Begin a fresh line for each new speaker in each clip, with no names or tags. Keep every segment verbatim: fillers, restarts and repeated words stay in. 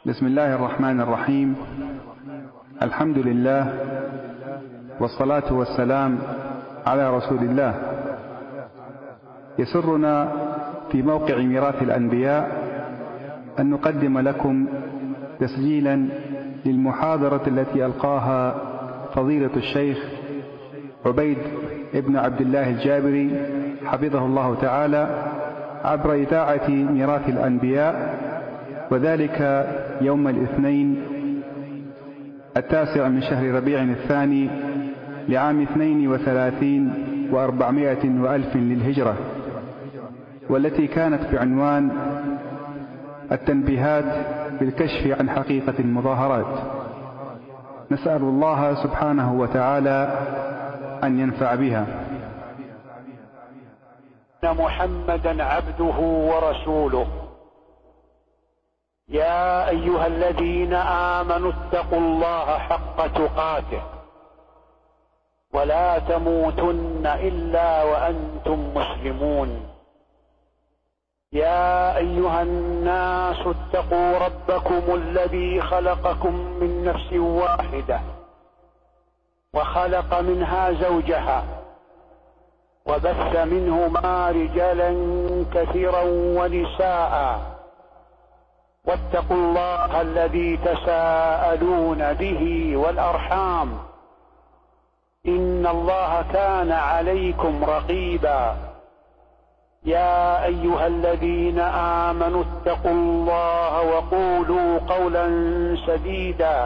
بسم الله الرحمن الرحيم. الحمد لله والصلاة والسلام على رسول الله. يسرنا في موقع ميراث الأنبياء أن نقدم لكم تسجيلا للمحاضرة التي ألقاها فضيلة الشيخ عبيد ابن عبد الله الجابري حفظه الله تعالى عبر إذاعة ميراث الأنبياء، وذلك يوم الاثنين التاسع من شهر ربيع الثاني لعام اثنين وثلاثين وأربعمائة وألف للهجرة، والتي كانت بعنوان التنبيهات بالكشف عن حقيقة المظاهرات. نسأل الله سبحانه وتعالى أن ينفع بها.
إن محمدا عبده ورسوله. يا أيها الذين آمنوا اتقوا الله حق تقاته ولا تموتن إلا وأنتم مسلمون. يا أيها الناس اتقوا ربكم الذي خلقكم من نفس واحدة وخلق منها زوجها وبث منهما رجالا كثيرا ونساء، واتقوا الله الذي تساءلون به والأرحام إن الله كان عليكم رقيبا. يا أيها الذين آمنوا اتقوا الله وقولوا قولا سديدا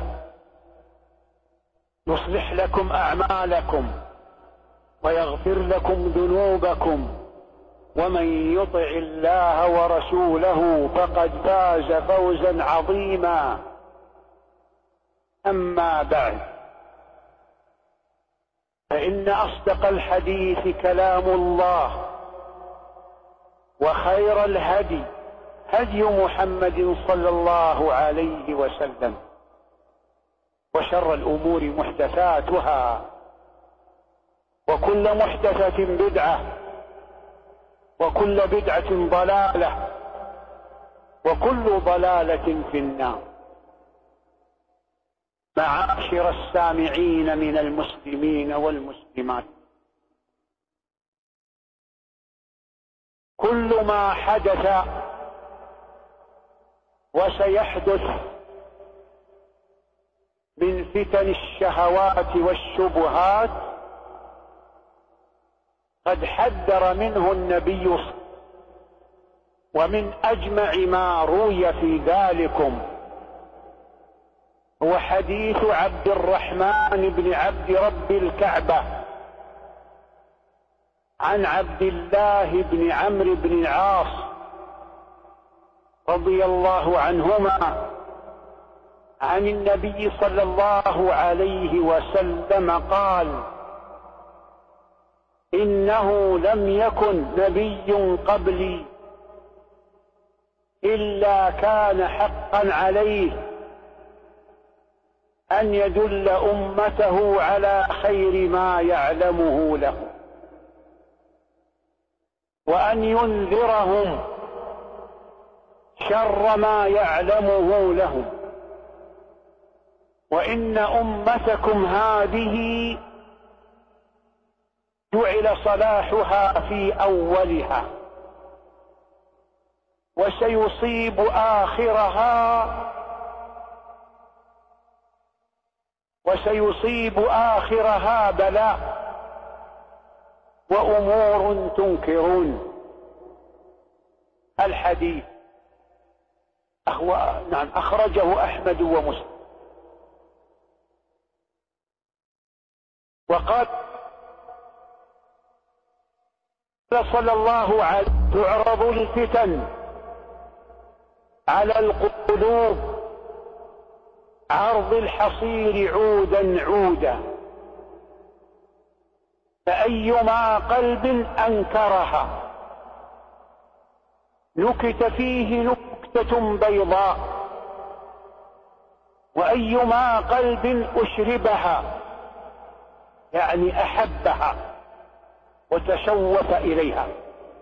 يصلح لكم أعمالكم ويغفر لكم ذنوبكم، ومن يطع الله ورسوله فقد فاز فوزا عظيما. أما بعد، فإن أصدق الحديث كلام الله، وخير الهدي هدي محمد صلى الله عليه وسلم، وشر الأمور محدثاتها، وكل محدثة بدعة، وكل بدعة ضلالة، وكل ضلالة في النار. معاشر السامعين من المسلمين والمسلمات، كل ما حدث وسيحدث من فتن الشهوات والشبهات قد حذر منه النبي، ومن أجمع ما روي في ذلكم هو حديث عبد الرحمن بن عبد رب الكعبة عن عبد الله بن عمرو بن العاص رضي الله عنهما عن النبي صلى الله عليه وسلم قال: إنه لم يكن نبي قبلي إلا كان حقا عليه أن يدل أمته على خير ما يعلمه له، وأن ينذرهم شر ما يعلمه لهم. وإن أمتكم هذه جعل صلاحها في أولها، وسيصيب آخرها وسيصيب آخرها بلاء وأمور تنكرون. الحديث أخو... نعم أخرجه أحمد ومسلم. وقال صلى الله عليه وسلم: تعرض الفتن على القلوب عرض الحصير عودا عودا، فأيما قلب أنكرها نكت فيه نكتة بيضاء، وأيما قلب أشربها يعني أحبها وتشوف إليها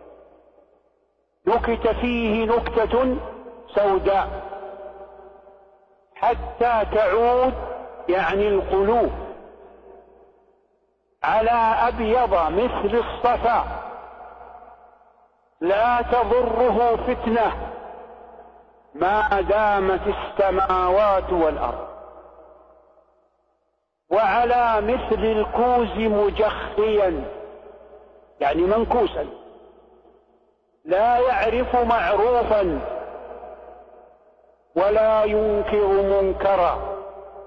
نكت فيه نكتة سوداء، حتى تعود يعني القلوب على أبيض مثل الصفا لا تضره فتنة ما دامت السماوات والأرض، وعلى مثل الكوز مجخيا يعني منكوسا لا يعرف معروفا ولا ينكر منكرا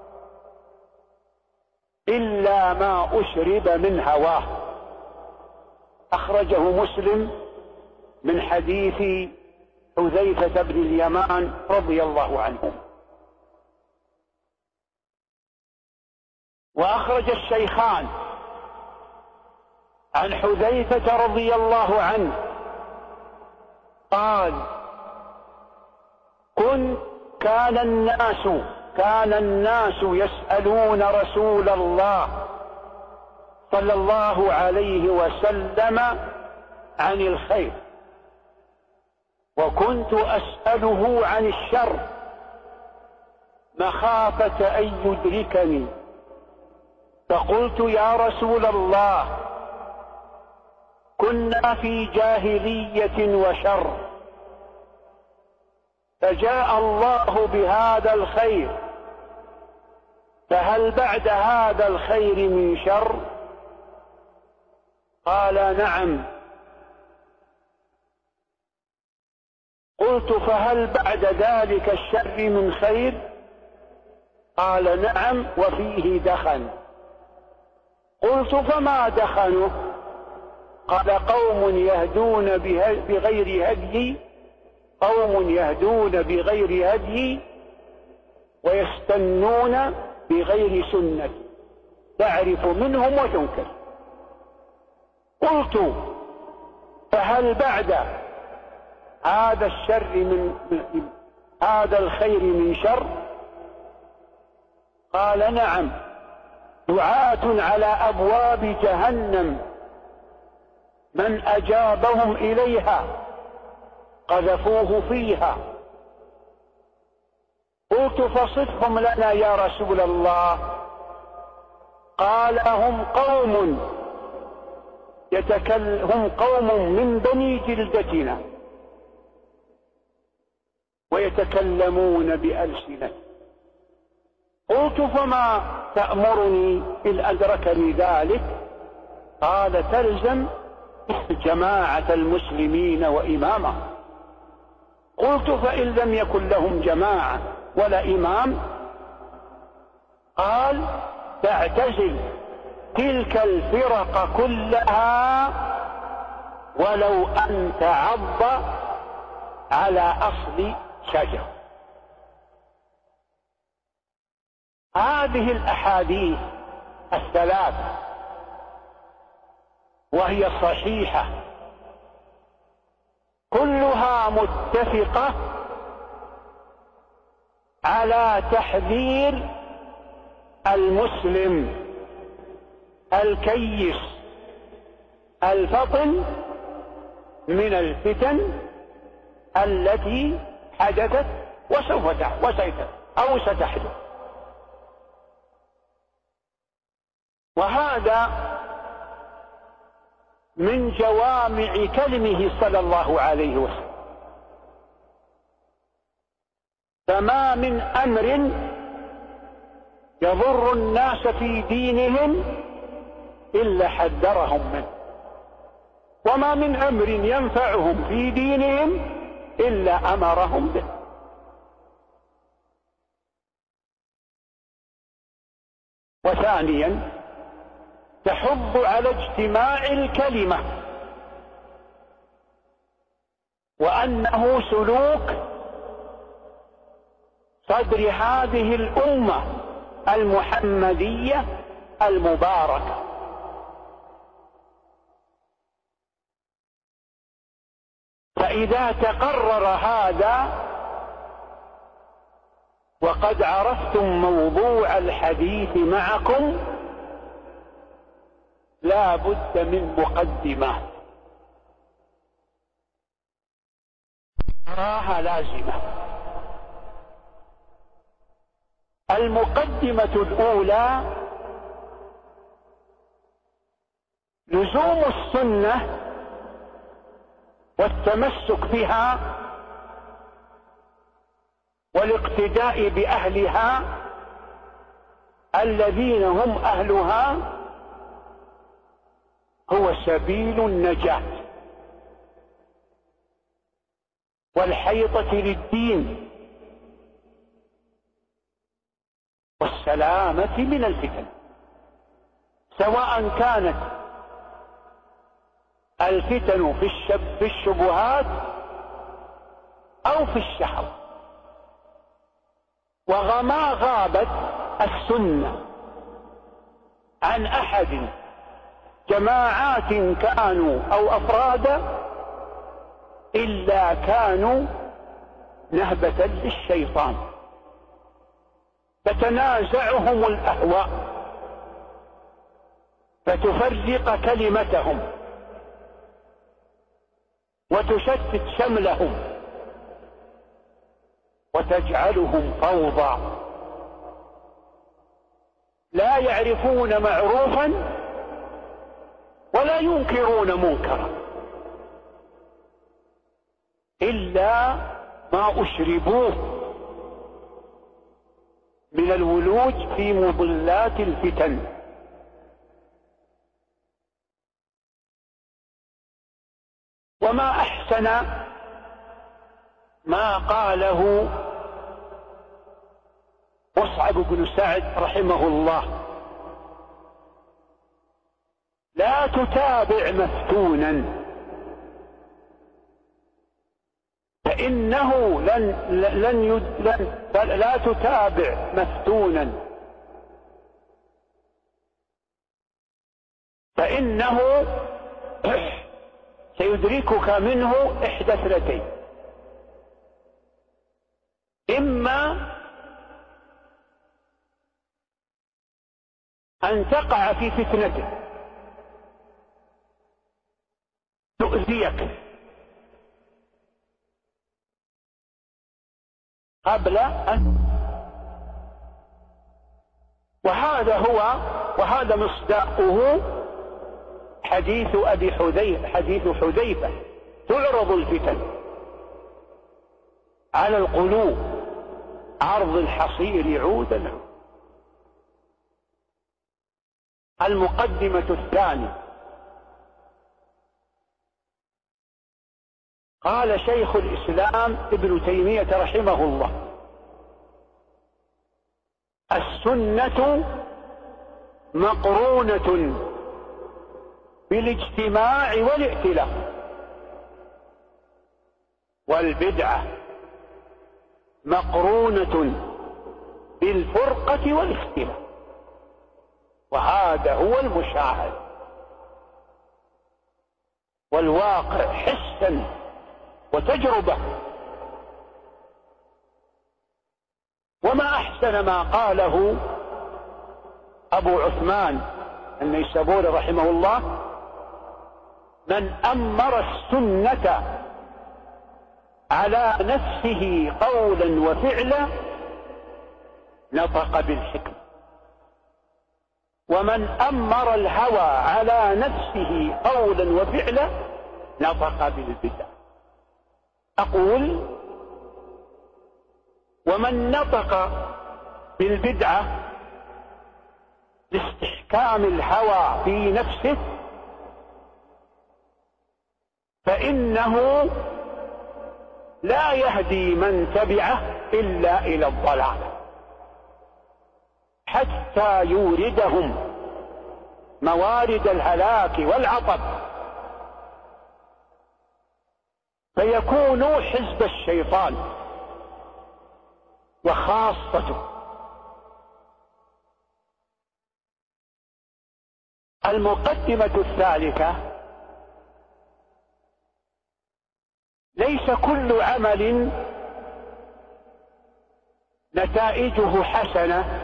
إلا ما أشرب من هواه. أخرجه مسلم من حديث حذيفة بن اليمان رضي الله عنه. وأخرج الشيخان عن حذيفة رضي الله عنه قال: كنت كان الناس كان الناس يسألون رسول الله صلى الله عليه وسلم عن الخير، وكنت أسأله عن الشر مخافة أن يدركني، فقلت: يا رسول الله، كنا في جاهلية وشر، فجاء الله بهذا الخير، فهل بعد هذا الخير من شر؟ قال: نعم. قلت: فهل بعد ذلك الشر من خير؟ قال: نعم، وفيه دخن. قلت: فما دخنه؟ قال: قوم يهدون بغير هدي قوم يهدون بغير هدي ويستنون بغير سنة، تعرف منهم وتنكر. قلت: فهل بعد هذا الشر من هذا الخير من شر؟ قال: نعم، دعاة على أبواب جهنم من أجابهم إليها قذفوه فيها. قلت: فصفهم لنا يا رسول الله. قال: هم قوم يتكل هم قوم من بني جلدتنا ويتكلمون بألسنة. قلت: فما تأمرني إن أدركني ذلك؟ قال: تلزم جماعة المسلمين وإمامهم. قلت: فإن لم يكن لهم جماعة ولا إمام؟ قال: تعتزل تلك الفرق كلها ولو أن تعض على أصل شجر. هذه الأحاديث الثلاث وهي صحيحة كلها متفقة على تحذير المسلم الكيس الفطن من الفتن التي حدثت وسوف وستحدث أو ستحدث. وهذا من جوامع كلمه صلى الله عليه وسلم. فما من أمر يضر الناس في دينهم إلا حذرهم منه، وما من أمر ينفعهم في دينهم إلا أمرهم به. وثانيا تحض على اجتماع الكلمة، وأنه سلوك صدر هذه الأمة المحمدية المباركة. فإذا تقرر هذا وقد عرفتم موضوع الحديث معكم، لا بد من مقدمة أراها لازمة. المقدمة الأولى لزوم السنة والتمسك بها والاقتداء بأهلها الذين هم أهلها هو سبيل النجاة والحيطة للدين والسلامة من الفتن، سواء كانت الفتن في, الشب في الشبهات أو في الشهوة. وما غابت السنة عن أحد جماعات كانوا أو أفرادا إلا كانوا نهبة للشيطان فتنازعهم الأهواء فتفرق كلمتهم وتشتت شملهم وتجعلهم فوضى لا يعرفون معروفا ولا ينكرون منكرا إلا ما أشربوه من الولوج في مضلات الفتن. وما أحسن ما قاله مصعب بن سعد رحمه الله: لا تتابع مفتونا فإنه لن, لن, يد لن لا تتابع مفتونا فإنه سيدركك منه إحدى اثنتين: إما أن تقع في فتنته تؤذيك قبل أن، وهذا هو وهذا مصداقه حديث أبي حذيفة حديث حذيفة: تعرض الفتن على القلوب عرض الحصير عودا. المقدمة الثانية: قال شيخ الإسلام ابن تيمية رحمه الله: السنة مقرونة بالاجتماع والائتلاف، والبدعة مقرونة بالفرقة والاختلاف، وهذا هو المشاهد والواقع حسا وتجربة. وما أحسن ما قاله أبو عثمان النيسابوري رحمه الله: من أمر السنة على نفسه قولا وفعلا نطق بالحكمة، ومن أمر الهوى على نفسه قولا وفعلا نطق بالبدع. أقول: ومن نطق بالبدعة لاستحكام الهوى في نفسه فإنه لا يهدي من تبعه إلا إلى الضلال حتى يوردهم موارد الهلاك والعطب فيكونوا حزب الشيطان وخاصته. المقدمة الثالثة: ليس كل عمل نتائجه حسنة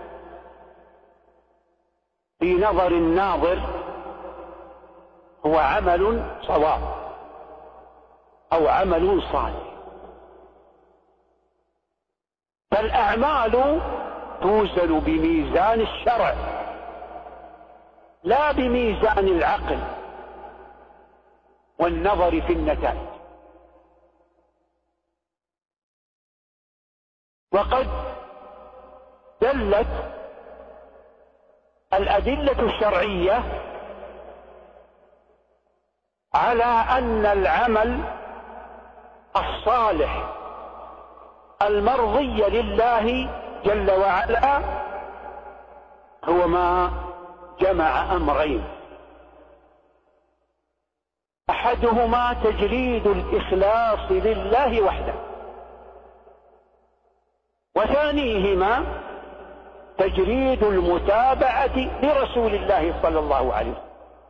في نظر الناظر هو عمل صواب أو عمل صالح، فالأعمال توزن بميزان الشرع لا بميزان العقل والنظر في النتائج. وقد دلت الأدلة الشرعية على أن العمل الصالح المرضي لله جل وعلا هو ما جمع أمرين: أحدهما تجريد الإخلاص لله وحده، وثانيهما تجريد المتابعة لرسول الله صلى الله عليه وسلم.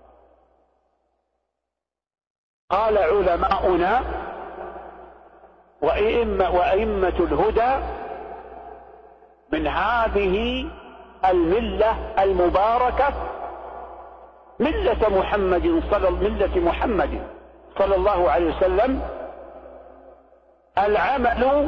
قال علماؤنا وأئمة, وأئمة الهدى: من هذه الملة المباركة ملة محمد صلى ملة محمد صلى الله عليه وسلم العمل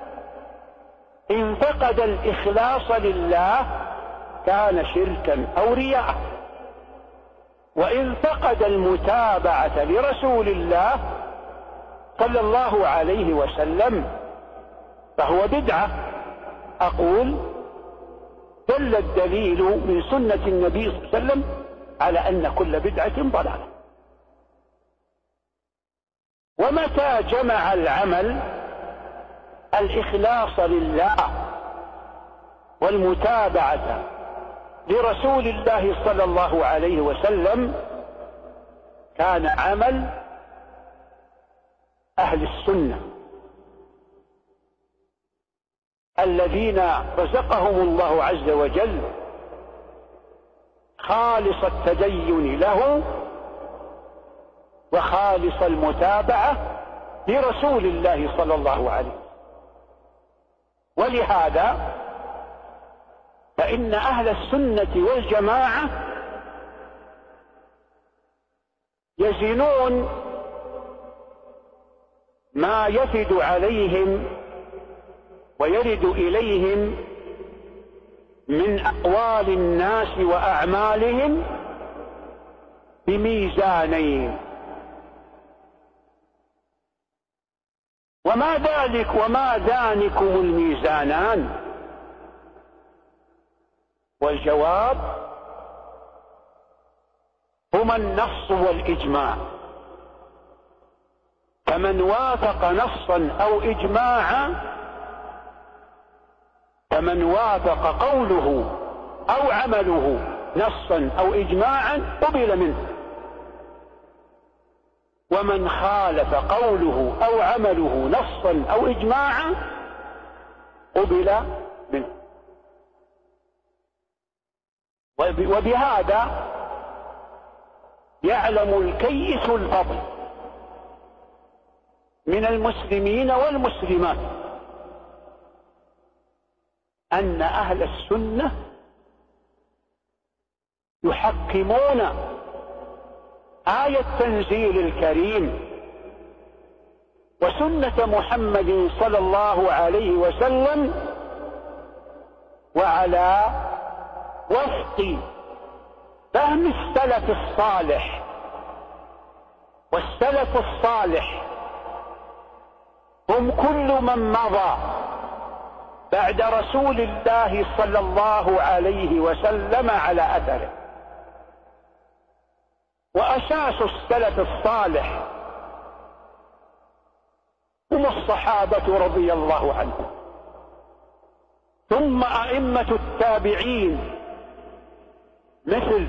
إن فقد الإخلاص لله كان شركا أو رياء، وإن فقد المتابعة لرسول الله صلى الله عليه وسلم فهو بدعة. أقول: دل الدليل من سنة النبي صلى الله عليه وسلم على أن كل بدعة ضلالة. ومتى جمع العمل الإخلاص لله والمتابعة لرسول الله صلى الله عليه وسلم كان عمل أهل السنة الذين رزقهم الله عز وجل خالص التدين له وخالص المتابعة لرسول الله صلى الله عليه وسلم. ولهذا فإن أهل السنة والجماعة يزنون ما يفد عليهم ويرد إليهم من أقوال الناس وأعمالهم بميزانين. وما ذلك وما ذلكم الميزانان؟ والجواب: هما النص والإجماع. فمن وافق نصا أو إجماعا فمن وافق قوله أو عمله نصا أو إجماعا قبل منه، ومن خالف قوله أو عمله نصا أو إجماعا قبل منه. وبهذا يعلم الكيس الفضل من المسلمين والمسلمات أن أهل السنة يحكمون آية التنزيل الكريم وسنة محمد صلى الله عليه وسلم وعلى وفق فهم السلف الصالح. والسلف الصالح هم كل من مضى بعد رسول الله صلى الله عليه وسلم على أثره. وأساس السلف الصالح هم الصحابة رضي الله عنهم، ثم أئمة التابعين مثل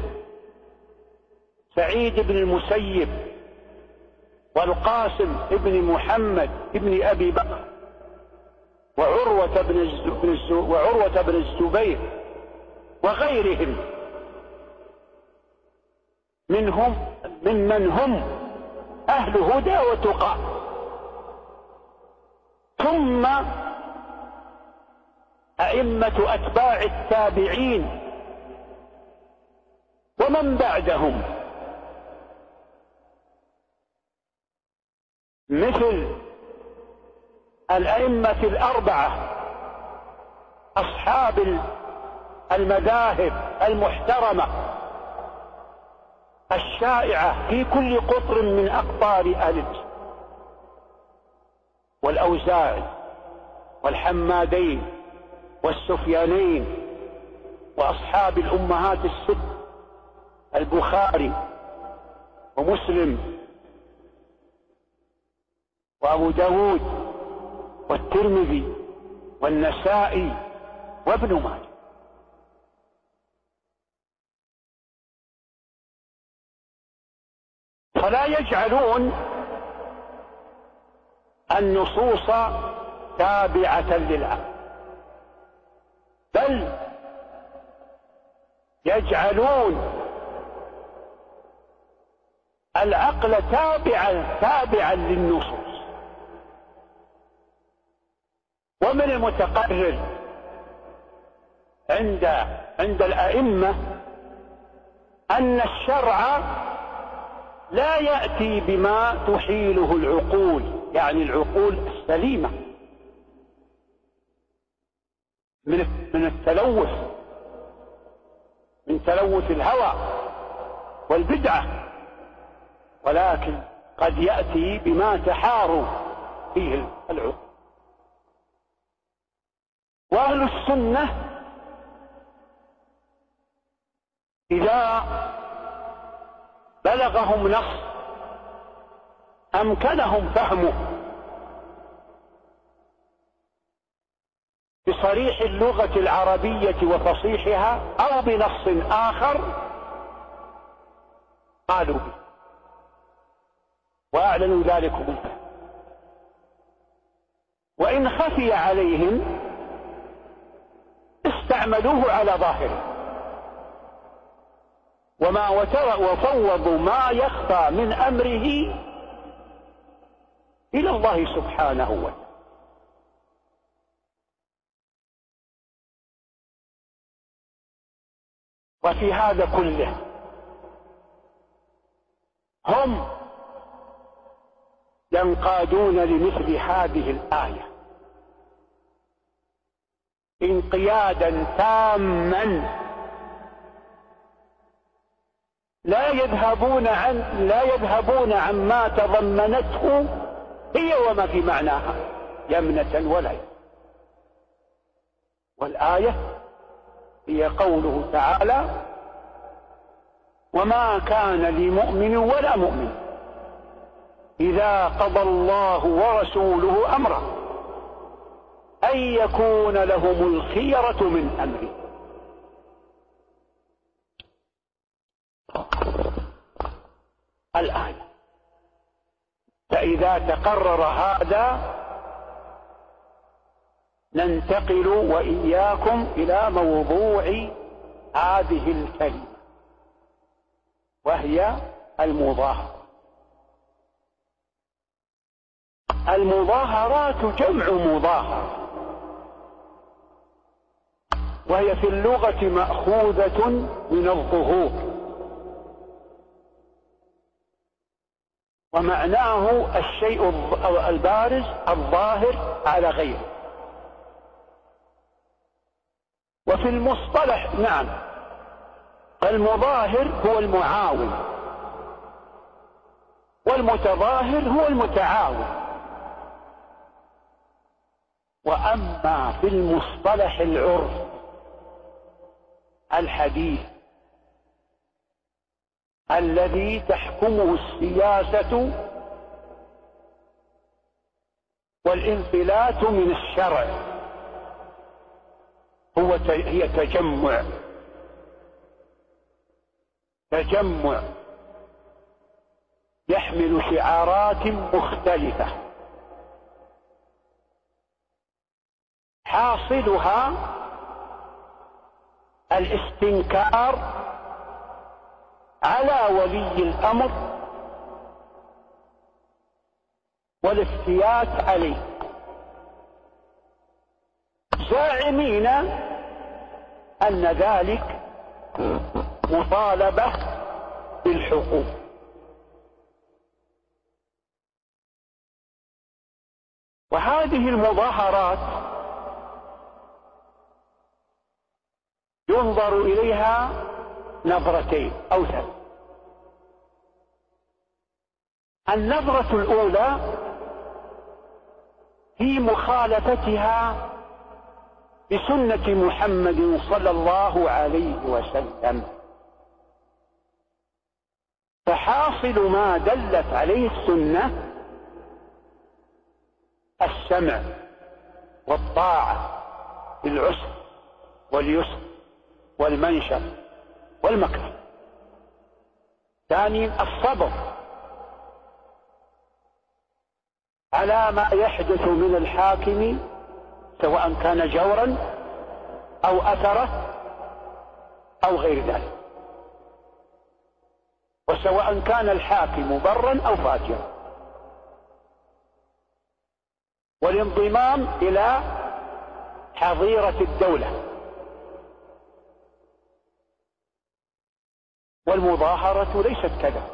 سعيد بن المسيب والقاسم بن محمد بن أبي بكر وعروة بن وعروة بن الزبير وغيرهم منهم ممن هم أهل هدى وتقى. ثم أئمة أتباع التابعين ومن بعدهم مثل الأئمة الأربعة أصحاب المذاهب المحترمة الشائعة في كل قطر من أقطار أهل الإسلام، والأوزاعي والحمادين والسفيانين وأصحاب الأمهات الست البخاري ومسلم وأبو داود والترمذي والنسائي وابن ماجه. فلا يجعلون النصوص تابعة للعقل، بل يجعلون العقل تابعا تابعا للنصوص. ومن المتقرر عند عند الأئمة أن الشرع لا يأتي بما تحيله العقول، يعني العقول السليمة من من التلوث، من تلوث الهوى والبدعة، ولكن قد يأتي بما تحار فيه العقول. وأهل السنة إذا بلغهم نص أمكنهم فهمه بصريح اللغة العربية وفصيحها أو بنص آخر قالوا به وأعلنوا ذلك بالفهم. وإن خفي عليهم استعملوه على ظاهره، وما وفوضوا ما يخفى من أمره إلى الله سبحانه وتعالى. وفي هذا كله هم ينقادون لمثل هذه الآية انقيادا تاما، لا يذهبون عن لا يذهبون عما تضمنته هي وما في معناها يمنة ولا يمنة. والآية هي قوله تعالى: وما كان لمؤمن ولا مؤمن إذا قضى الله ورسوله أمرا أن يكون لهم الخيرة من أمره. الآية. فإذا تقرر هذا ننتقل وإياكم إلى موضوع هذه الكلمة، وهي المظاهرة. المظاهرات جمع مظاهرة، وهي في اللغة مأخوذة من الظهور، ومعناه الشيء البارز الظاهر على غيره. وفي المصطلح نعم، المظاهر هو المعاون، والمتظاهر هو المتعاون. وأما في المصطلح العرف الحديث الذي تحكمه السياسة والانفلات من الشرع، هو هي تجمع تجمع يحمل شعارات مختلفة، حاصلها الاستنكار على ولي الأمر والافتيات عليه، زاعمين أن ذلك مطالبة بالحقوق. وهذه المظاهرات ينظر إليها نظرتين أو ثلاث. النظرة الأولى في مخالفتها بسنة محمد صلى الله عليه وسلم، فحاصل ما دلت عليه السنة السمع والطاعة في العسر واليسر والمنشر والمكره. ثانيا الصبر على ما يحدث من الحاكم سواء كان جورا أو أثره أو غير ذلك، وسواء كان الحاكم برا أو فاجرا، والانضمام إلى حظيرة الدولة، والمظاهرة ليست كذا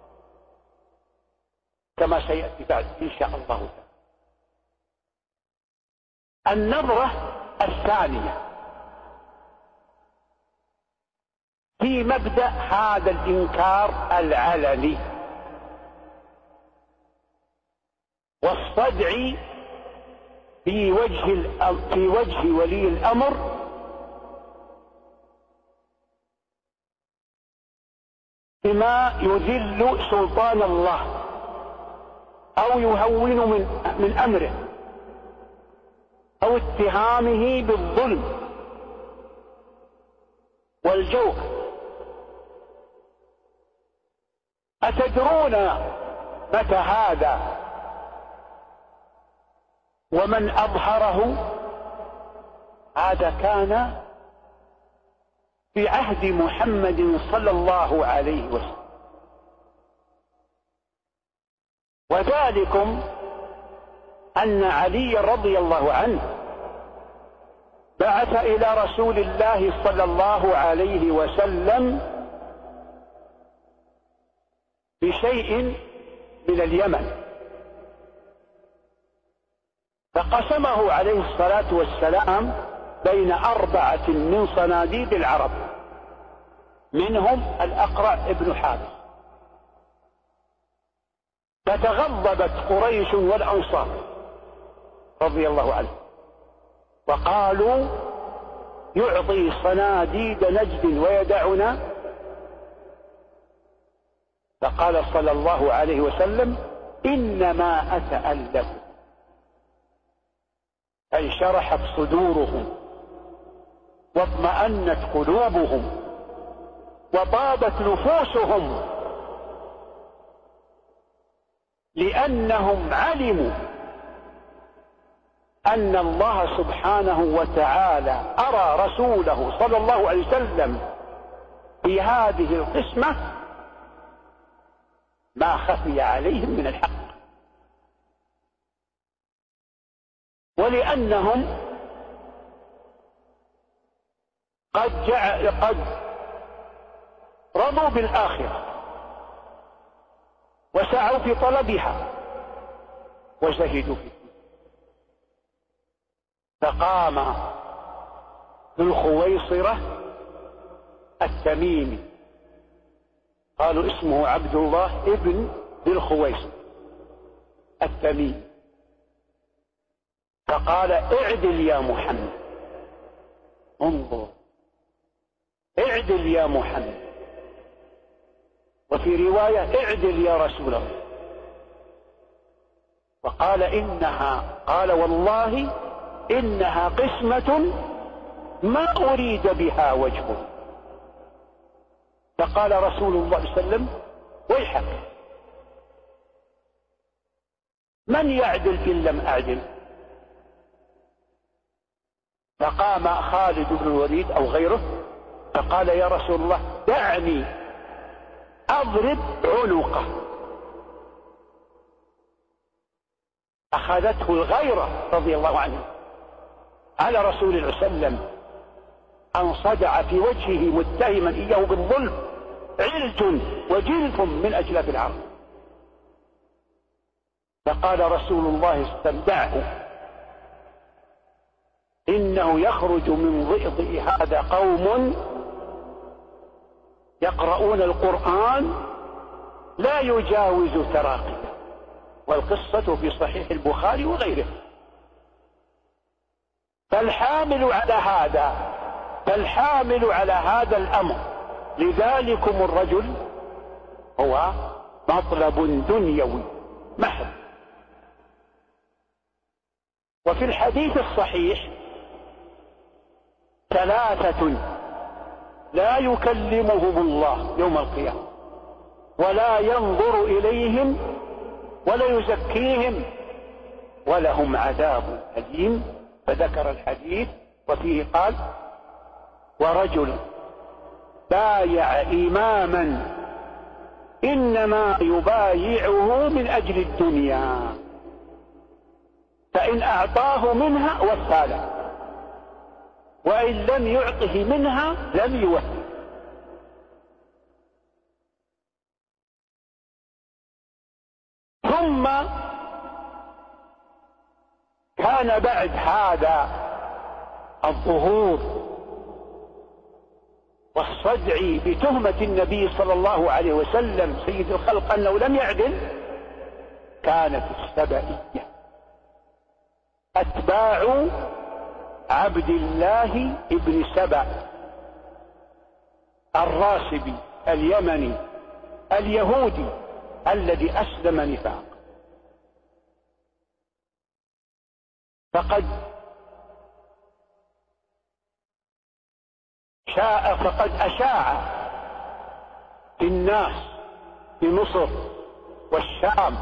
كما سيأتي بعد إن شاء الله تعالى. النظرة الثانية في مبدأ هذا الإنكار العلني والصدع في وجه في وجه ولي الأمر بما يذل سلطان الله أو يهون من من أمره أو اتهامه بالظلم والجور. أتدرون متى هذا ومن أظهره؟ هذا كان في عهد محمد صلى الله عليه وسلم، وذلكم أن علي رضي الله عنه بعث إلى رسول الله صلى الله عليه وسلم بشيء من اليمن، فقسمه عليه الصلاة والسلام بين أربعة من صناديد العرب، منهم الأقرع ابن حابس. فتغضبت قريش والأنصار رضي الله عنه وقالوا يعطي صناديد نجد ويدعنا. فقال صلى الله عليه وسلم إنما أتألف. انشرحت صدورهم واطمأنت قلوبهم وطابت نفوسهم، لأنهم علموا أن الله سبحانه وتعالى أرى رسوله صلى الله عليه وسلم في هذه القسمة ما خفي عليهم من الحق، ولأنهم قد جعل قد رضوا بالآخرة وسعوا في طلبها وزهدوا فيه. فقام ذو الخويصرة التميمي، قالوا اسمه عبد الله ابن ذي الخويصرة التميمي، فقال اعدل يا محمد، انظر اعدل يا محمد، وفي رواية اعدل يا رسول الله. وقال إنها قال والله إنها قسمة ما أريد بها وجهه. فقال رسول الله صلى الله عليه وسلم ويحك، من يعدل إن لم أعدل؟ فقام خالد بن الوليد أو غيره فقال يا رسول الله دعني أضرب عنقه. أخذته الغيرة رضي الله عنه على رسول الله صلى الله عليه وسلم أن صدع في وجهه متهما إياه بالظلم علج وجلف من أجلاف العرب. فقال رسول الله استمدعه إنه يخرج من ضئضئ هذا قوم يقرؤون القرآن لا يجاوز تراقيه، والقصة في صحيح البخاري وغيره. فالحامل على هذا فالحامل على هذا الأمر لذلكم الرجل هو مطلب دنيوي محض. وفي الحديث الصحيح ثلاثة لا يكلمهم الله يوم القيامة ولا ينظر إليهم ولا يزكيهم ولهم عذاب أليم. فذكر الحديث وفيه قال: ورجل بايع إماما إنما يبايعه من أجل الدنيا فإن أعطاه منها وفى له وإن لم يعطه منها لم يوفي. ثم كان بعد هذا الظهور والصدع بتهمة النبي صلى الله عليه وسلم سيد الخلق أنه لم يعدل، كانت السبئية أتباع عبد الله ابن سبأ الراسبي اليمني اليهودي الذي أسلم نفاق. فقد شاء فقد أشاع في الناس في مصر والشام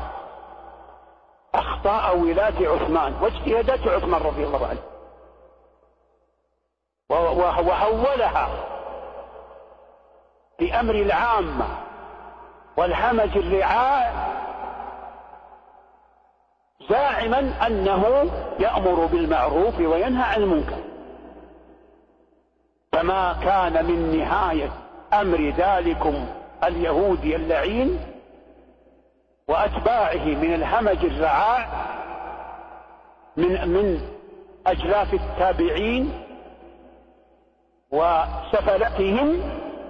أخطاء ولاة عثمان واجتهادات عثمان رضي الله عنه، وحولها في أمر العامة والهمج الرعاع زاعما أنه يأمر بالمعروف وينهى عن المنكر. فما كان من نهاية أمر ذلكم اليهودي اللعين وأتباعه من الهمج الرعاع من من أجلاف التابعين وسفلتهم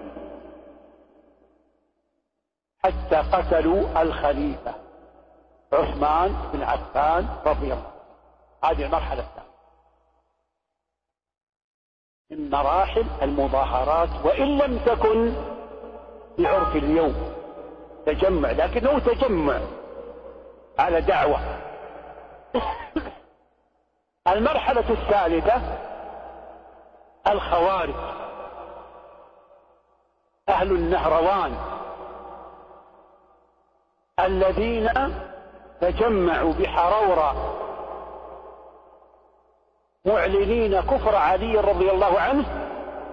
حتى قتلوا الخليفة عثمان بن عفان رضي الله عنه. هذه المرحلة الثانية من مراحل المظاهرات، وإن لم تكن بعرف اليوم تجمع، لكنه تجمع على دعوة. المرحلة الثالثة الخوارج أهل النهروان الذين تجمعوا بحرورة معلنين كفر علي رضي الله عنه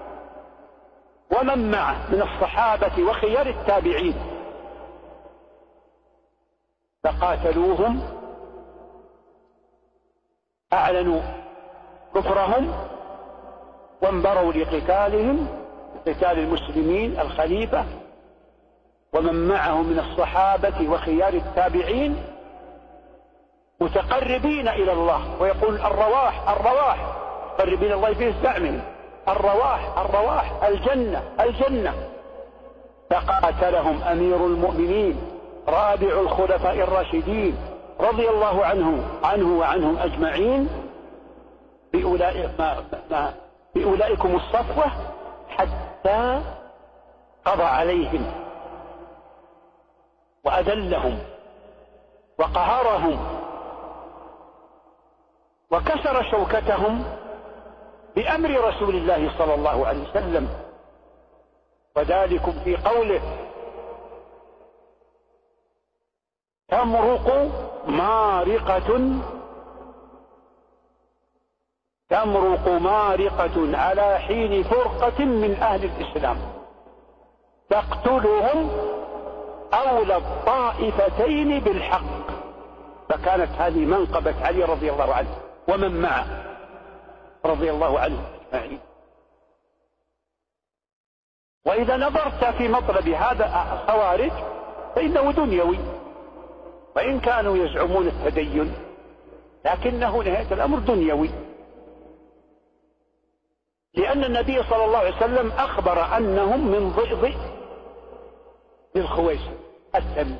ومن معه من الصحابة وخيار التابعين، فقاتلوهم أعلنوا كفرهم وانبروا لقتالهم قتال المسلمين الخليفة ومن معه من الصحابة وخيار التابعين متقربين إلى الله، ويقول الرواح الرواح قربين الله في الزعم الرواح الرواح الجنة الجنة. فقاتلهم أمير المؤمنين رابع الخلفاء الراشدين رضي الله عنه عنه وعنهم أجمعين بأولئك ما ما بأولئكم الصفوة حتى قضى عليهم وأذلهم وقهرهم وكسر شوكتهم بأمر رسول الله صلى الله عليه وسلم، وذلكم في قوله تمرق مارقة تمرق مارقة على حين فرقة من أهل الإسلام تقتلهم أولى الطائفتين بالحق. فكانت هذه منقبة علي رضي الله عنه ومن معه رضي الله عنه أجمعين. وإذا نظرت في مطلب هذا الخوارج فإنه دنيوي، وإن كانوا يزعمون التدين لكنه نهاية الأمر دنيوي. لأن النبي صلى الله عليه وسلم أخبر أنهم من ضئضئ الخويصر التميمي.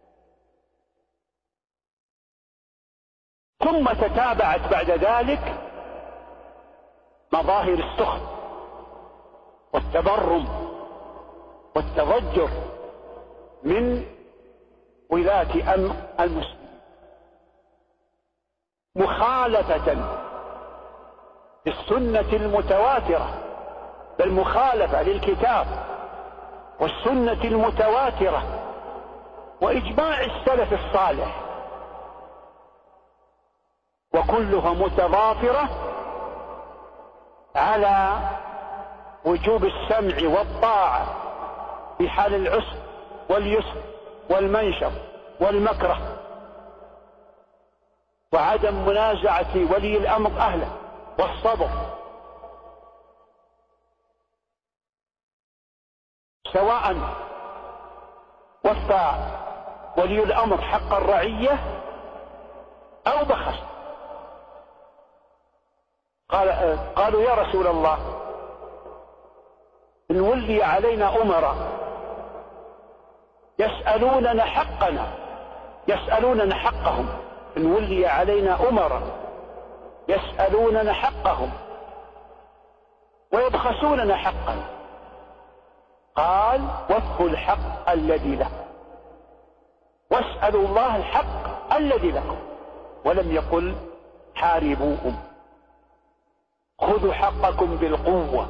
ثم تتابعت بعد ذلك مظاهر السخط والتبرم والتضجر من ولاة أمر المسلمين، مخالفة للسنة المتواترة، بل مخالفة للكتاب والسنة المتواترة وإجماع السلف الصالح، وكلها متضافرة على وجوب السمع والطاعة في حال العسر واليسر والمنشط والمكره، وعدم منازعة ولي الأمر أهله والصبر، سواء وفى ولي الأمر حق الرعية أو بخس. قال قالوا يا رسول الله إن ولي علينا أمراء يسألوننا حقنا يسألوننا حقهم إن ولي علينا أمراء يسألوننا حقهم ويبخسوننا حقا. قال وفوا الحق الذي لكم واسألوا الله الحق الذي لكم، ولم يقل حاربوهم، خذوا حقكم بالقوة.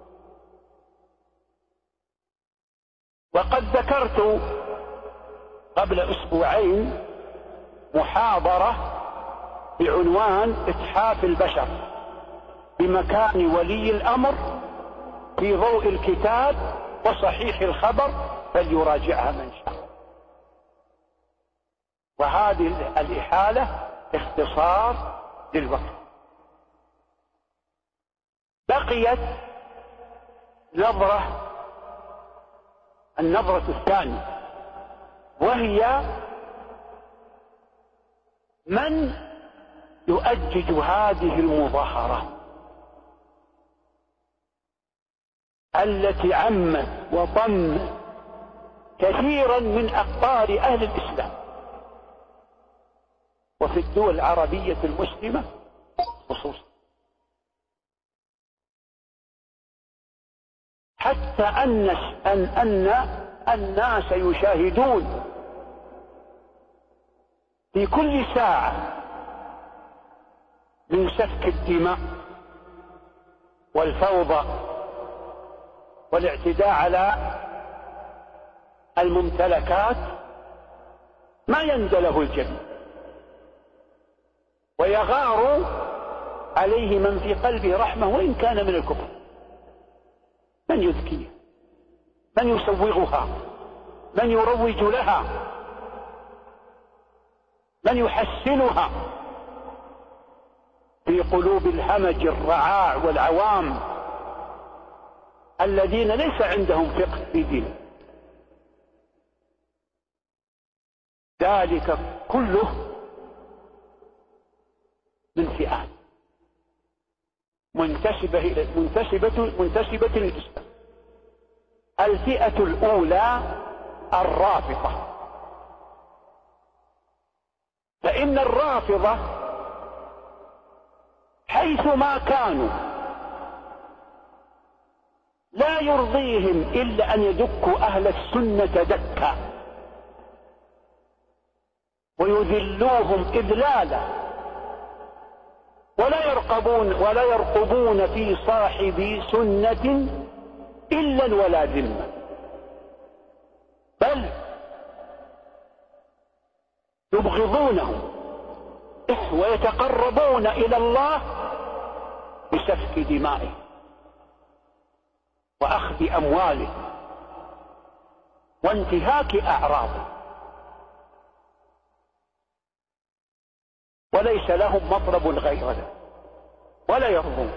وقد ذكرت قبل أسبوعين محاضرة بعنوان إتحاف البشر بمكان ولي الأمر في ضوء الكتاب وصحيح الخبر، فليراجعها من شاء. وهذه الإحالة اختصار للوقت. بقيت نظرة النظرة الثانية، وهي من يؤجج هذه المظاهرات التي عمت وضمت كثيرا من أقطار أهل الإسلام وفي الدول العربية المسلمة خصوصا، حتى أن أن الناس يشاهدون في كل ساعة من سفك الدماء والفوضى والاعتداء على الممتلكات ما يندله الجميع، ويغار عليه من في قلبه رحمة وإن كان من الكفر. من يذكيها؟ من يسوغها؟ من يروج لها؟ من يحسنها في قلوب الهمج الرعاع والعوام الذين ليس عندهم فقه في دينه؟ ذلك كله من فئات منتسبة إلى منتسبة منتسبة للإسلام. الفئة الأولى الرافضة، فإن الرافضة حيثما كانوا لا يرضيهم إلا أن يدكوا أهل السنة دكا ويذلوهم إذلالا، ولا يرقبون ولا يرقبون في صاحب سنة إلا ولا ذمة، بل يبغضونه ويتقربون إلى الله بسفك دمائه وأخذ أمواله وانتهاك أعراضه، وليس لهم مطلب غير ذلك ولا يرضون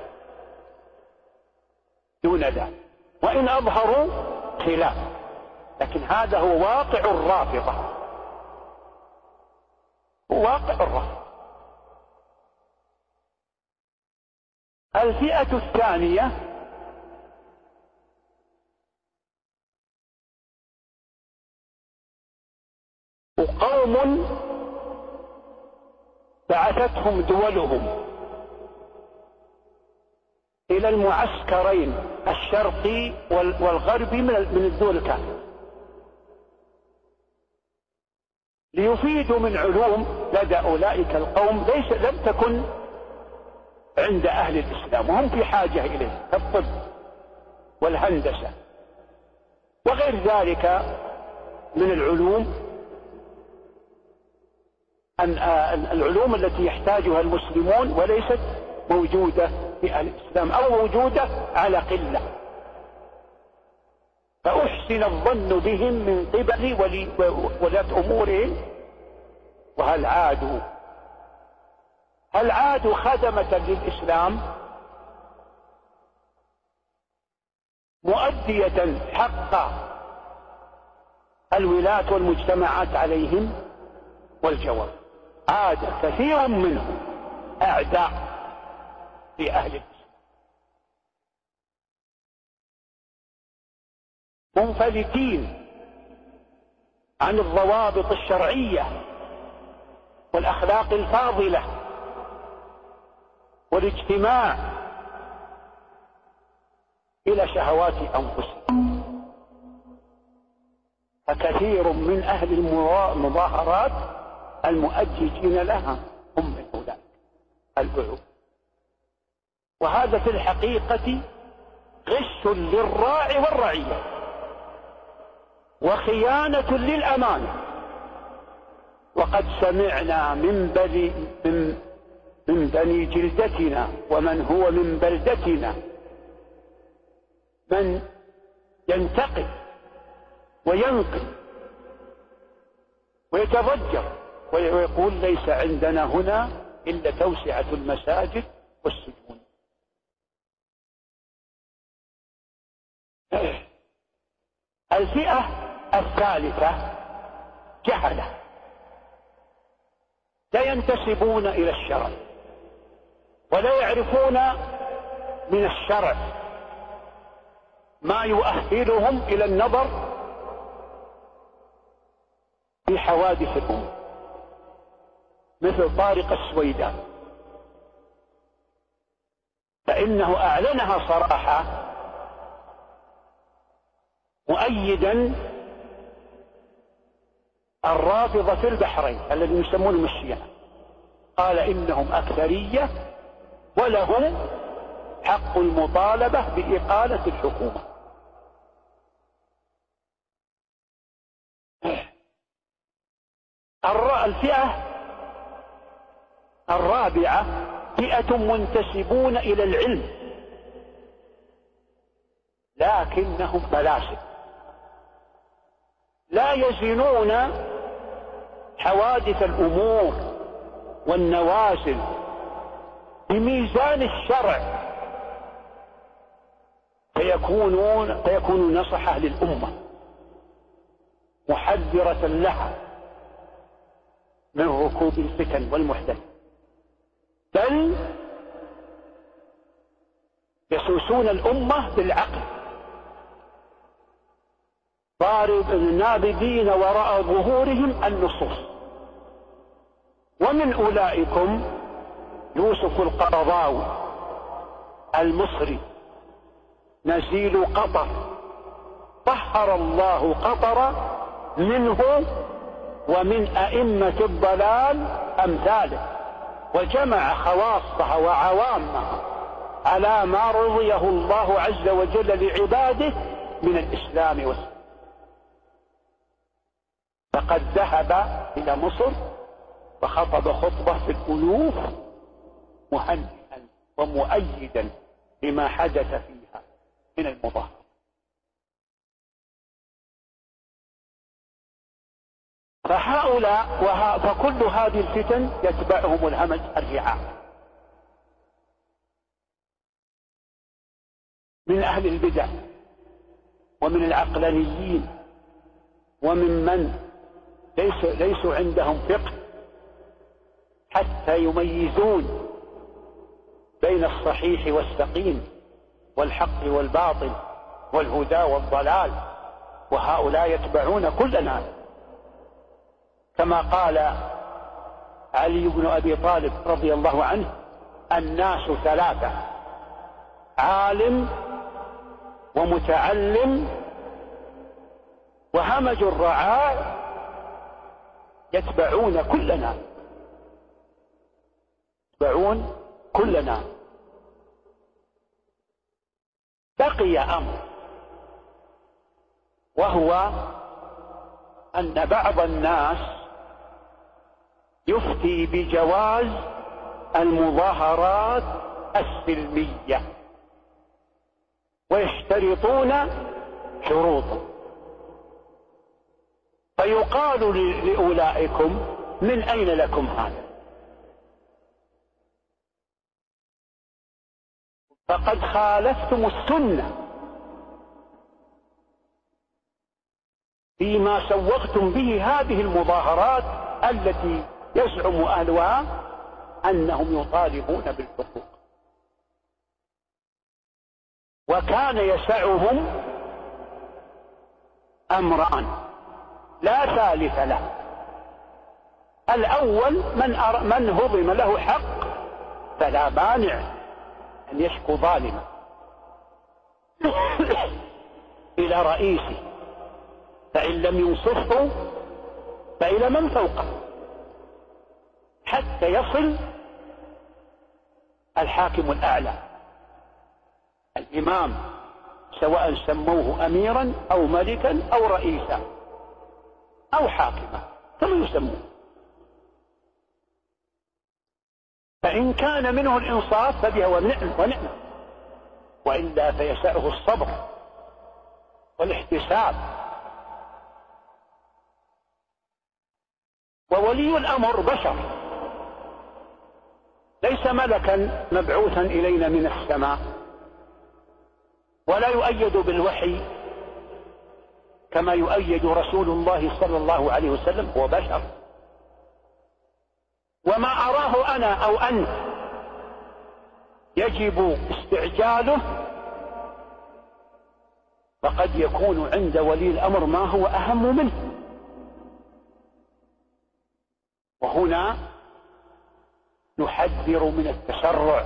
دون ذلك، وإن أظهروا خلاف، لكن هذا هو واقع الرافضة، هو واقع الرافضة. الفئة الثانية وقوم بعثتهم دولهم إلى المعسكرين الشرقي والغربي من الدول الكافرة ليفيدوا من علوم لدى أولئك القوم ليس لم تكن عند أهل الإسلام وهم في حاجة إليه كالطب والهندسة وغير ذلك من العلوم العلوم التي يحتاجها المسلمون وليست موجودة في أهل الإسلام أو موجودة على قلة. فأحسن الظن بهم من قبل ولاة أمورهم. وهل عادوا هل عادوا خدمة للإسلام مؤدية حق الولاة والمجتمعات عليهم؟ والجواب عاد كثير منهم أعداء في أهل الإسلام منفلتين عن الضوابط الشرعية والأخلاق الفاضلة والاجتماع إلى شهوات أنفسهم. فكثير من أهل المظاهرات المؤججين لها هم من أولئك البعوث. وهذا في الحقيقة غش للراعي والرعية وخيانة للأمانة. وقد سمعنا من بني, من, من بني جلدتنا ومن هو من بلدتنا من ينتقد وينقد ويتضجر ويقول ليس عندنا هنا إلا توسعة المساجد والسجون. الفئة الثالثة جهلة لا ينتسبون إلى الشرع ولا يعرفون من الشرع ما يؤهلهم إلى النظر في حوادث الأمة مثل طارق السويدان، فإنه أعلنها صراحة مؤيدا الرافضة في البحرين الذين يسمونهم الشيعة. قال إنهم أكثرية ولهم حق المطالبة بإقالة الحكومة. الفئة الرابعة فئة منتسبون إلى العلم لكنهم فلاسفة لا يزنون حوادث الأمور والنوازل بميزان الشرع فيكونون فيكون نصحة للأمة محذرة لها من ركوب الفتن والمحدث، بل يسوسون الأمة بالعقل ضارب نابذين وراء ظهورهم النصوص. ومن أولئكم يوسف القرضاوي المصري نزيل قطر، طهر الله قطر منه ومن أئمة الضلال أمثاله، وجمع خواصها وعوامها على ما رضيه الله عز وجل لعباده من الإسلام والسنة. فقد ذهب إلى مصر وخطب خطبة في الألوف مهنئا ومؤيدا لما حدث فيها من المظاهرة. فهؤلاء وها فكل هذه الفتن يتبعهم الهمج الرعاع من أهل البدع ومن العقلانيين ومن من ليس ليسوا عندهم فقه حتى يميزون بين الصحيح والسقيم والحق والباطل والهدى والضلال. وهؤلاء يتبعون كل ناس كما قال علي بن أبي طالب رضي الله عنه: الناس ثلاثة: عالم ومتعلم وهمج الرعاع يتبعون كلنا يتبعون كلنا. بقي أمر، وهو أن بعض الناس يفتي بجواز المظاهرات السلمية ويشترطون شروطا، فيقال لأولئكم: من أين لكم هذا؟ فقد خالفتم السنة فيما سوغتم به هذه المظاهرات التي يزعم أهلها أنهم يطالبون بالحقوق. وكان يسعهم أمران لا ثالث له: الأول من, أر... من هضم له حق فلا مانع أن يشكو ظالما إلى رئيسه، فإن لم ينصفه فإلى من فوقه، حتى يصل الحاكم الأعلى الإمام، سواء سموه أميرا أو ملكا أو رئيسا أو حاكما كما يسمون. فإن كان منه الإنصاف فبها ونعم ونعم، وإلا فيسعه الصبر والاحتساب. وولي الأمر بشر، ليس ملكا مبعوثا إلينا من السماء، ولا يؤيد بالوحي كما يؤيد رسول الله صلى الله عليه وسلم، هو بشر. وما أراه أنا أو أنت يجب استعجاله، فقد يكون عند ولي الأمر ما هو أهم منه. وهنا نحذر من التسرع،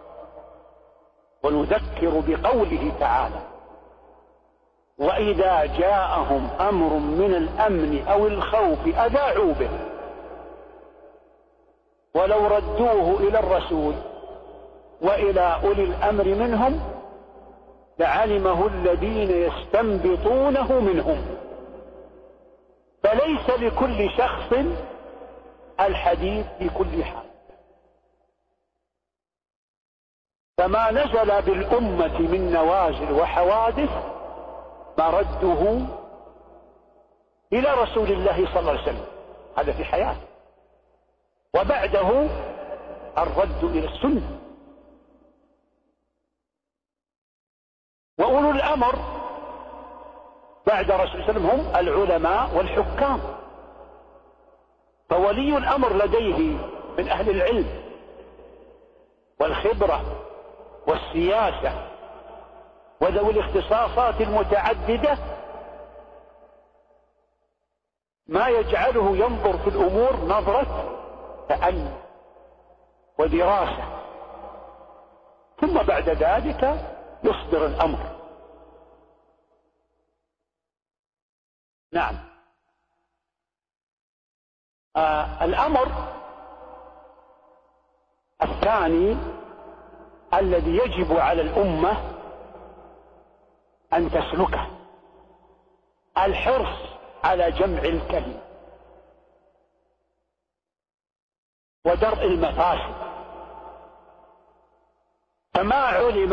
ونذكر بقوله تعالى: وإذا جاءهم أمر من الأمن أو الخوف أذاعوا به ولو ردوه إلى الرسول وإلى أولي الأمر منهم لعلمه الذين يستنبطونه منهم. فليس لكل شخص الحديث في كل حال. فما نزل بالأمة من نوازل وحوادث مرده إلى رسول الله صلى الله عليه وسلم، هذا في حياته، وبعده الرد إلى السنة. وأولو الأمر بعد رسول الله صلى الله عليه وسلم هم العلماء والحكام. فولي الأمر لديه من أهل العلم والخبرة والسياسة وذوي الاختصاصات المتعددة ما يجعله ينظر في الأمور نظرة تأني ودراسة، ثم بعد ذلك يصدر الأمر. نعم. آه الأمر الثاني الذي يجب على الأمة أن تسلكه الحرص على جمع الكلم ودرء المفاسد. فما علم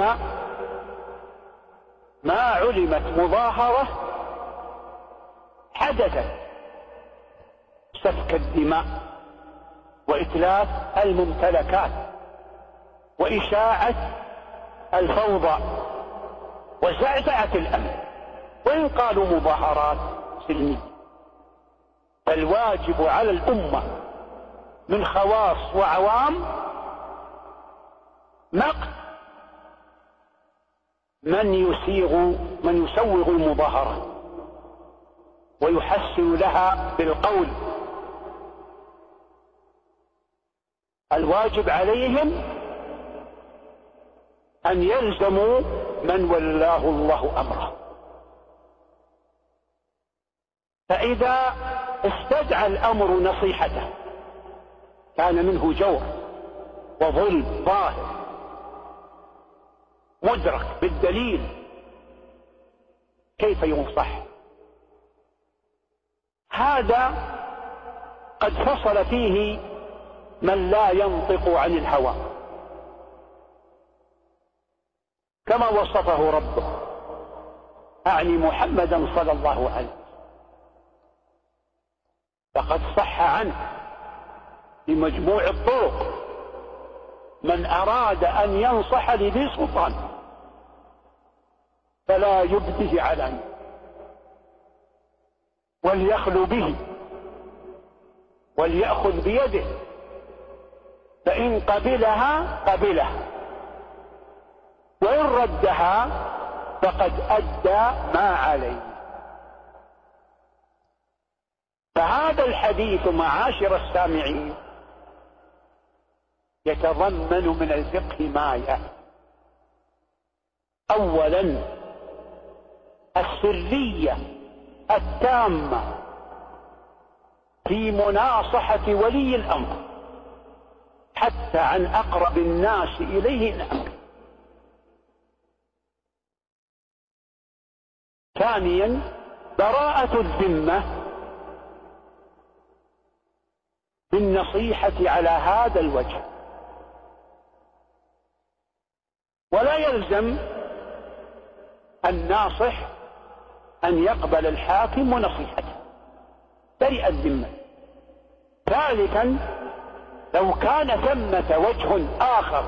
ما علمت مظاهرة حدثت سفك الدماء وإتلاف الممتلكات وإشاعة الفوضى وزعزعة الأمن، وإن قالوا مظاهرات سلمية. فالواجب على الأمة من خواص وعوام نقد من يسيغ من يسوغ المظاهرة ويحسن لها بالقول الواجب عليهم أن يلزموا من ولاه الله أمره. فإذا استدعى الأمر نصيحته كان منه جور وظلم ظاهر مدرك بالدليل، كيف ينصح؟ هذا قد فصل فيه من لا ينطق عن الهوى كما وصفه ربه، أعني محمدا صلى الله عليه وسلم. فقد صح عنه بمجموع الطرق من أراد أن ينصح لذي سلطان فلا يبده علانية وليخلو به وليأخذ بيده، فإن قبلها قبلها وإن ردها فقد أدى ما عليه. فهذا الحديث معاشر السامعين يتضمن من الفقه ما يأتي. أولا السرية التامة في مناصحة ولي الأمر حتى عن أقرب الناس إليه الأمر. ثانيا براءة الذمة بالنصيحة على هذا الوجه، ولا يلزم الناصح أن يقبل الحاكم ونصيحته، برئ الذمة. ثالثا لو كان ثمة وجه آخر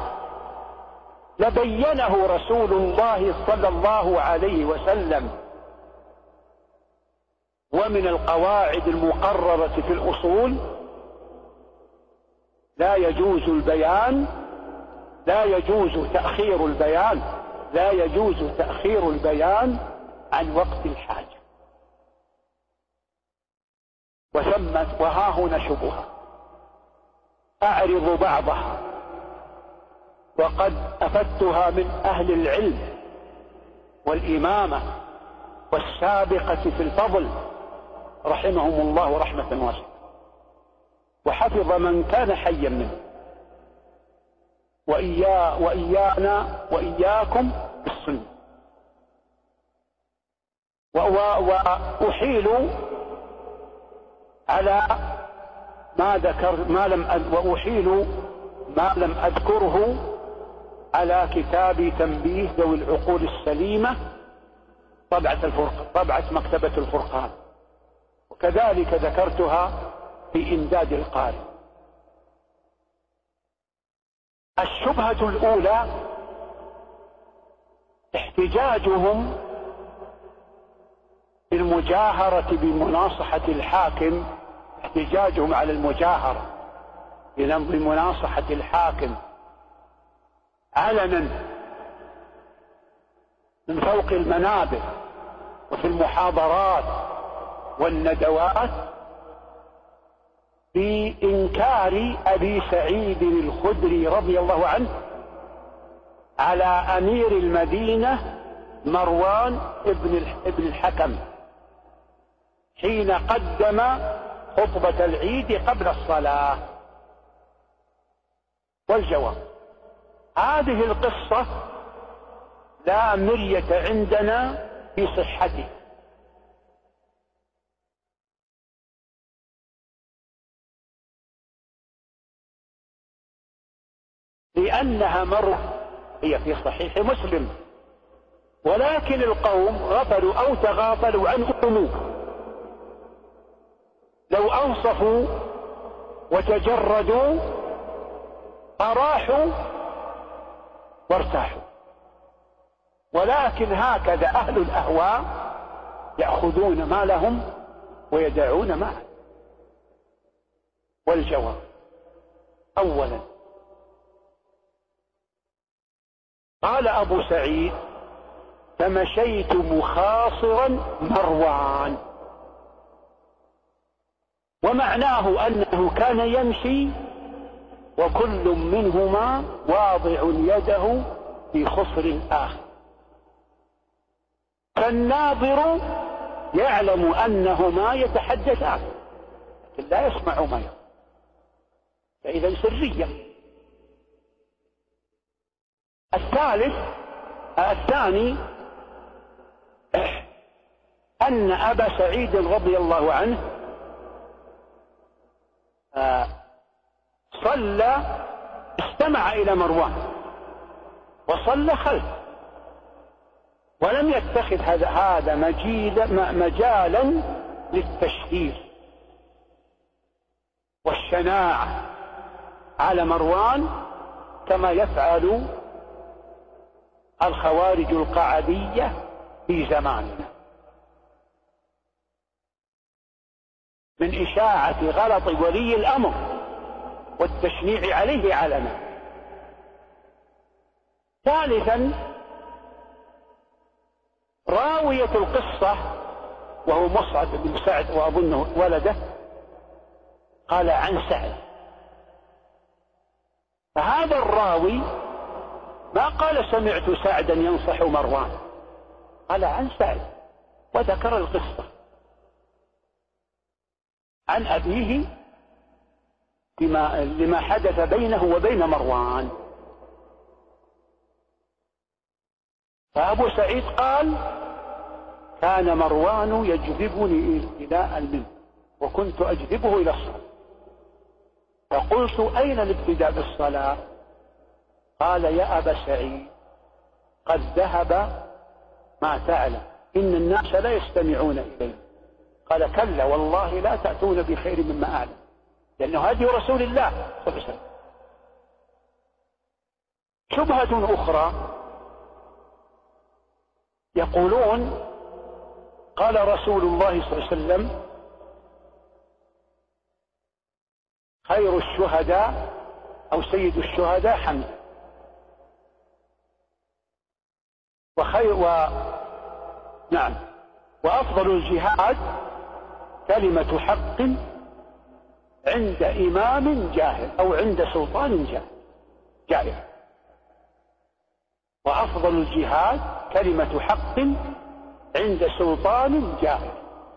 لبينه رسول الله صلى الله عليه وسلم. ومن القواعد المقررة في الأصول لا يجوز البيان لا يجوز تأخير البيان لا يجوز تأخير البيان عن وقت الحاجة. وثمت وها هنا شبهة أعرض بعضها وقد أفدتها من أهل العلم والإمامة والسابقة في الفضل رحمهم الله رحمة واسعة، وحفظ من كان حيا منه، وإيا وإيانا وإياكم بالسنة. وأحيل على ما ذكر ما لم وأحيل ما لم أذكره على كتاب تنبيه ذوي العقول السليمة طبعة الفرق طبعة مكتبة الفرقان، وكذلك ذكرتها في إمداد القارئ. الشبهة الأولى احتجاجهم بالمجاهرة بمناصحة الحاكم، احتجاجهم على المجاهرة بمناصحة الحاكم علنا من فوق المنابر وفي المحاضرات والندوات بإنكار أبي سعيد الخدري رضي الله عنه على أمير المدينة مروان ابن الحكم حين قدم خطبة العيد قبل الصلاة. والجواب هذه القصة لا مرية عندنا في صحته، لأنها مرة هي في صحيح مسلم، ولكن القوم غفلوا أو تغافلوا عن أمور. لو أنصفوا وتجردوا أراحوا وارتاحوا، ولكن هكذا أهل الأهواء يأخذون ما لهم ويدعون ما. والجواب أولا قال أبو سعيد فمشيت مخاصرا مروان، ومعناه أنه كان يمشي وكل منهما واضع يده في خصر الآخر، فالناظر يعلم أنهما يتحدثان لكن لا يسمع ما يقول، فإذا سرية. الثالث الثاني أن أبا سعيد رضي الله عنه صلى استمع إلى مروان وصلى خلفه، ولم يتخذ هذا هذا مجالا للتشهير والشناعة على مروان كما يفعل الخوارج القعدية في زماننا من إشاعة غلط ولي الأمر والتشنيع عليه علنا. ثالثا راوية القصة وهو مصعب بن سعد وأظنه ولده قال عن سعد، فهذا الراوي ما قال سمعت سعدا ينصح مروان، قال عن سعد وذكر القصة عن أبيه لما, لما حدث بينه وبين مروان. فأبو سعيد قال كان مروان يجذبني إلى المنبر وكنت أجذبه إلى الصلاة، فقلت أين الابتداء بالصلاة؟ قال يا أبا سعيد قد ذهب ما تعلم، إن الناس لا يستمعون إليه. قال كلا والله لا تأتون بخير مما أعلم، لأنه هدي رسول الله صلى الله عليه وسلم. شبهة أخرى يقولون قال رسول الله صلى الله عليه وسلم خير الشهداء أو سيد الشهداء حمزة، وخير و... نعم وأفضل الجهاد كلمة حق عند إمام جاهل أو عند سلطان جاهل جائر، وأفضل الجهاد كلمة حق عند سلطان جاهل.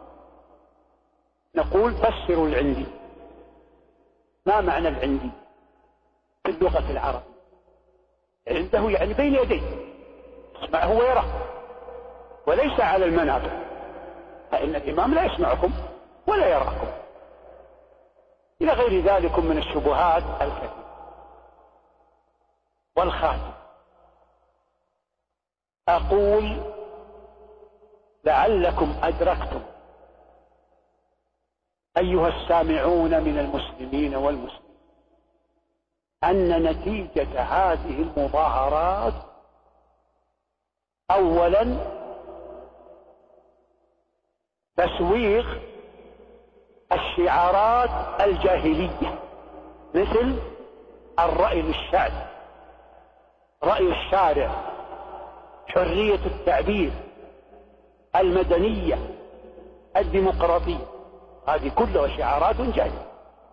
نقول فسروا العندي. ما معنى العندي في اللغة العربية؟ عنده يعني بين يديه، اسمعه ويراه، وليس على المنابر، فإن الإمام لا يسمعكم ولا يراكم، إلى غير ذلك من الشبهات الكثيرة. والخاتم أقول لعلكم أدركتم أيها السامعون من المسلمين والمسلمين أن نتيجة هذه المظاهرات أولا تسويغ الشعارات الجاهلية مثل الرأي للشعب، رأي الشارع، حرية التعبير، المدنية، الديمقراطية، هذه كلها شعارات جاهلية.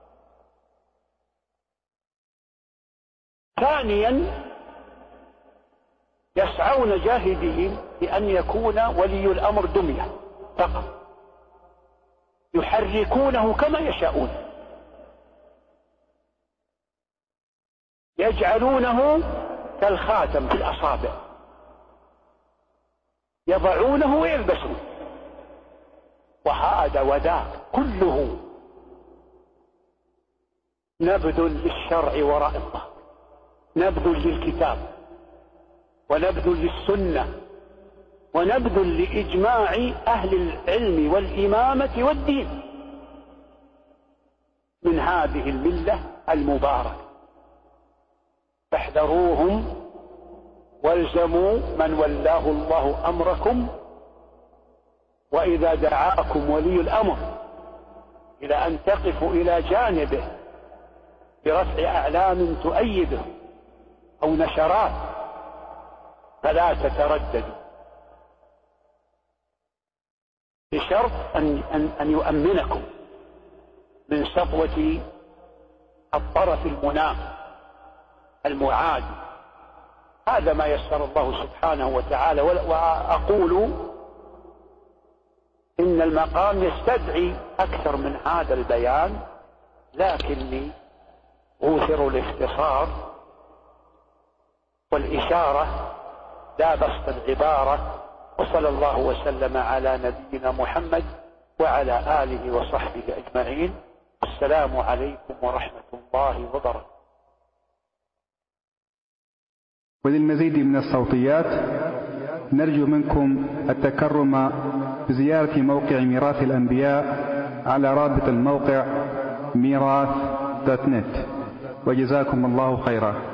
ثانيا يسعون جاهدين بأن يكون ولي الأمر دمية فقط، يحركونه كما يشاءون، يجعلونه كالخاتم في الأصابع، يضعونه ويلبسون، وهذا وذاك كله نبذ للشرع وراء الله، نبذ للكتاب ونبذ للسنة ونبذ لإجماع أهل العلم والإمامة والدين من هذه الملة المباركة. فاحذروهم والزموا من ولاه الله أمركم، وإذا دعاكم ولي الأمر إلى أن تقفوا إلى جانبه برفع أعلام تؤيده أو نشرات فلا تترددوا، بشرط أن, أن, أن يؤمنكم من سطوة الطرف المنام المعاد. هذا ما يسر الله سبحانه وتعالى. وأقول إن المقام يستدعي أكثر من هذا البيان، لكني أوثر الاختصار والإشارة لا بسط العبارة. وصلى الله وسلم على نبينا محمد وعلى آله وصحبه أجمعين. السلام عليكم ورحمة الله وبركاته.
وللمزيد من الصوتيات نرجو منكم التكرم بزيارة موقع ميراث الأنبياء على رابط الموقع ميراث دوت نت، وجزاكم الله خيرا.